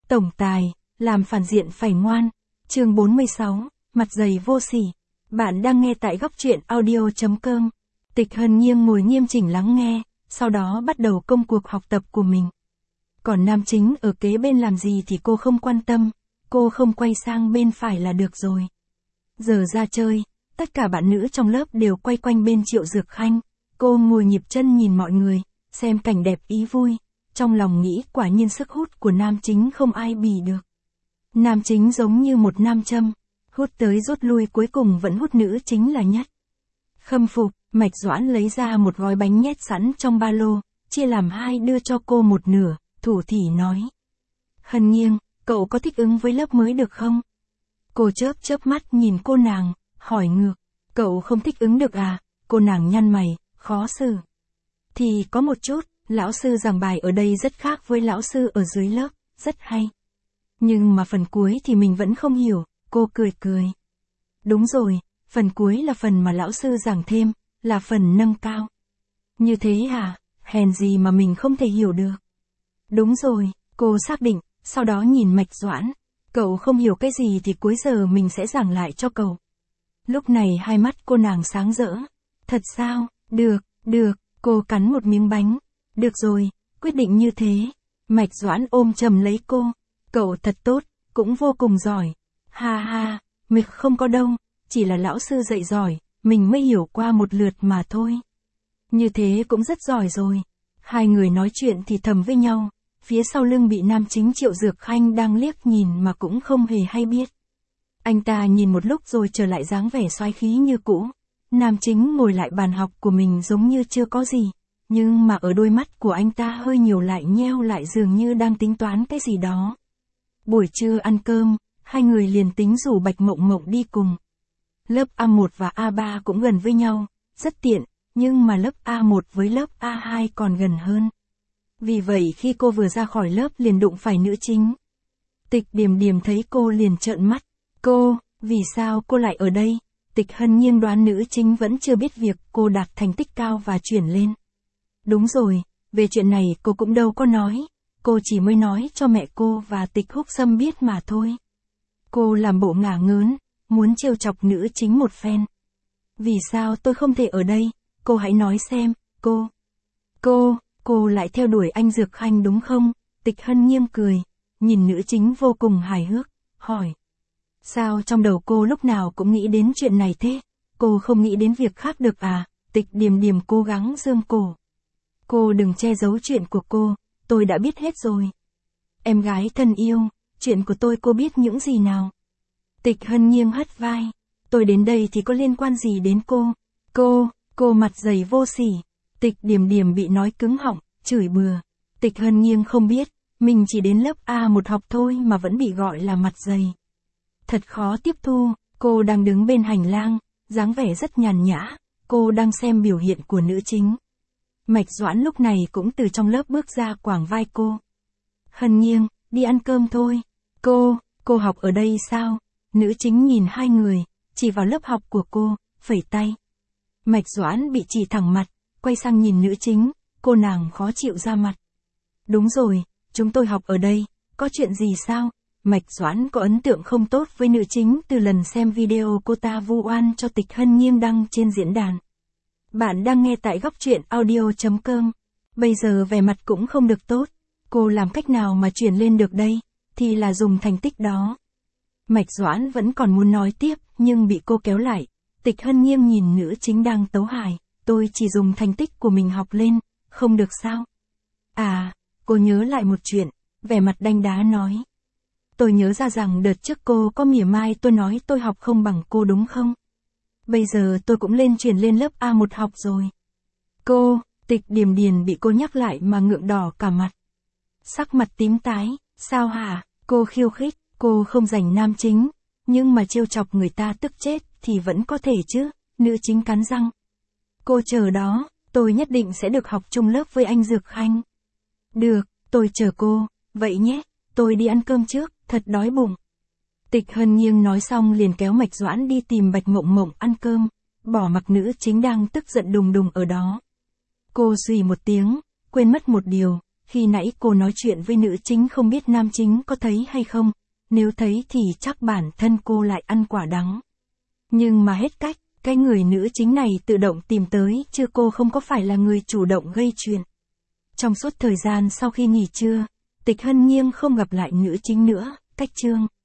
Tổng tài, làm phản diện phải ngoan. Chương 46, mặt dày vô sỉ. Bạn đang nghe tại góc truyện audio.com. Tịch Hân nghiêng ngồi nghiêm chỉnh lắng nghe, sau đó bắt đầu công cuộc học tập của mình. Còn nam chính ở kế bên làm gì thì cô không quan tâm, cô không quay sang bên phải là được rồi. Giờ ra chơi, tất cả bạn nữ trong lớp đều quay quanh bên Triệu Dược Khanh, cô ngồi nhịp chân nhìn mọi người, xem cảnh đẹp ý vui, trong lòng nghĩ quả nhiên sức hút của nam chính không ai bì được. Nam chính giống như một nam châm, hút tới rút lui cuối cùng vẫn hút nữ chính là nhất. Khâm phục, Mạch Doãn lấy ra một gói bánh nhét sẵn trong ba lô, chia làm hai đưa cho cô một nửa, thủ thỉ nói. Hân nghiêng, cậu có thích ứng với lớp mới được không? Cô chớp mắt nhìn cô nàng, hỏi ngược, cậu không thích ứng được à? Cô nàng nhăn mày, khó xử. Thì có một chút, lão sư giảng bài ở đây rất khác với lão sư ở dưới lớp, rất hay. Nhưng mà phần cuối thì mình vẫn không hiểu, cô cười. Đúng rồi, phần cuối là phần mà lão sư giảng thêm, là phần nâng cao. Như thế hả? Hèn gì mà mình không thể hiểu được. Đúng rồi, cô xác định, sau đó nhìn Mạch Doãn. Cậu không hiểu cái gì thì cuối giờ mình sẽ giảng lại cho cậu. Lúc này hai mắt cô nàng sáng rỡ. Thật sao? Được, cô cắn một miếng bánh. Được rồi, quyết định như thế. Mạch Doãn ôm chầm lấy cô. Cậu thật tốt, cũng vô cùng giỏi. Ha, mình không có đâu, chỉ là lão sư dạy giỏi, mình mới hiểu qua một lượt mà thôi. Như thế cũng rất giỏi rồi. Hai người nói chuyện thì thầm với nhau, phía sau lưng bị nam chính Triệu Dược Khanh đang liếc nhìn mà cũng không hề hay biết. Anh ta nhìn một lúc rồi trở lại dáng vẻ xoái khí như cũ. Nam chính ngồi lại bàn học của mình giống như chưa có gì, nhưng mà ở đôi mắt của anh ta hơi nhiều lại nheo lại dường như đang tính toán cái gì đó. Buổi trưa ăn cơm, hai người liền tính rủ Bạch Mộng Mộng đi cùng. Lớp A1 và A3 cũng gần với nhau, rất tiện, nhưng mà lớp A1 với lớp A2 còn gần hơn. Vì vậy khi cô vừa ra khỏi lớp liền đụng phải nữ chính. Tịch Điềm thấy cô liền trợn mắt. Cô, vì sao cô lại ở đây? Tịch Hân nghiêng đoán nữ chính vẫn chưa biết việc cô đạt thành tích cao và chuyển lên. Đúng rồi, về chuyện này cô cũng đâu có nói. Cô chỉ mới nói cho mẹ cô và Tịch Húc Sâm biết mà thôi. Cô làm bộ ngả ngớn, muốn trêu chọc nữ chính một phen. Vì sao tôi không thể ở đây? Cô hãy nói xem, cô lại theo đuổi anh Dược Khanh đúng không? Tịch Hân nghiêng cười, nhìn nữ chính vô cùng hài hước, hỏi. Sao trong đầu cô lúc nào cũng nghĩ đến chuyện này thế? Cô không nghĩ đến việc khác được à? Tịch Điềm cố gắng giương cổ. Cô đừng che giấu chuyện của tôi đã biết hết rồi. Em gái thân yêu, chuyện của tôi cô biết những gì nào? Tịch Hân nghiêng hất vai. Tôi đến đây thì có liên quan gì đến cô? Cô mặt dày vô sỉ. Tịch Điềm bị nói cứng họng, chửi bừa. Tịch Hân nghiêng không biết, mình chỉ đến lớp A1 học thôi mà vẫn bị gọi là mặt dày. Thật khó tiếp thu, cô đang đứng bên hành lang, dáng vẻ rất nhàn nhã, cô đang xem biểu hiện của nữ chính. Mạch Doãn lúc này cũng từ trong lớp bước ra quàng vai cô. Hân nghiêng, đi ăn cơm thôi. Cô học ở đây sao? Nữ chính nhìn hai người, chỉ vào lớp học của cô, phẩy tay. Mạch Doãn bị chỉ thẳng mặt, quay sang nhìn nữ chính, cô nàng khó chịu ra mặt. Đúng rồi, chúng tôi học ở đây, có chuyện gì sao? Mạch Doãn có ấn tượng không tốt với nữ chính từ lần xem video cô ta vu oan cho Tịch Hân nghiêng đăng trên diễn đàn. Bạn đang nghe tại góc truyện audio.com. Bây giờ vẻ mặt cũng không được tốt. Cô làm cách nào mà chuyển lên được đây? Thì là dùng thành tích đó. Mạch Doãn vẫn còn muốn nói tiếp, nhưng bị cô kéo lại. Tịch Hân nghiêng nhìn nữ chính đang tấu hài. Tôi chỉ dùng thành tích của mình học lên, không được sao? À, cô nhớ lại một chuyện, vẻ mặt đanh đá nói. Tôi nhớ ra rằng đợt trước cô có mỉa mai tôi nói tôi học không bằng cô đúng không? Bây giờ tôi cũng chuyển lên lớp A1 học rồi. Tịch Điềm bị cô nhắc lại mà ngượng đỏ cả mặt. Sắc mặt tím tái, sao hả? Cô khiêu khích, cô không giành nam chính, nhưng mà trêu chọc người ta tức chết thì vẫn có thể chứ, nữ chính cắn răng. Cô chờ đó, tôi nhất định sẽ được học chung lớp với anh Dược Khanh. Được, tôi chờ cô, vậy nhé, tôi đi ăn cơm trước, thật đói bụng. Tịch Hân nghiêng nói xong liền kéo Mạch Doãn đi tìm Bạch Mộng Mộng ăn cơm, bỏ mặc nữ chính đang tức giận đùng ở đó. Cô suy một tiếng, quên mất một điều, Khi nãy cô nói chuyện với nữ chính không biết nam chính có thấy hay không, nếu thấy thì chắc bản thân cô lại ăn quả đắng. Nhưng mà hết cách, cái người nữ chính này tự động tìm tới chứ cô không có phải là người chủ động gây chuyện. Trong suốt thời gian sau khi nghỉ trưa, Tịch Hân Nghiêng không gặp lại nữ chính nữa, cách chương.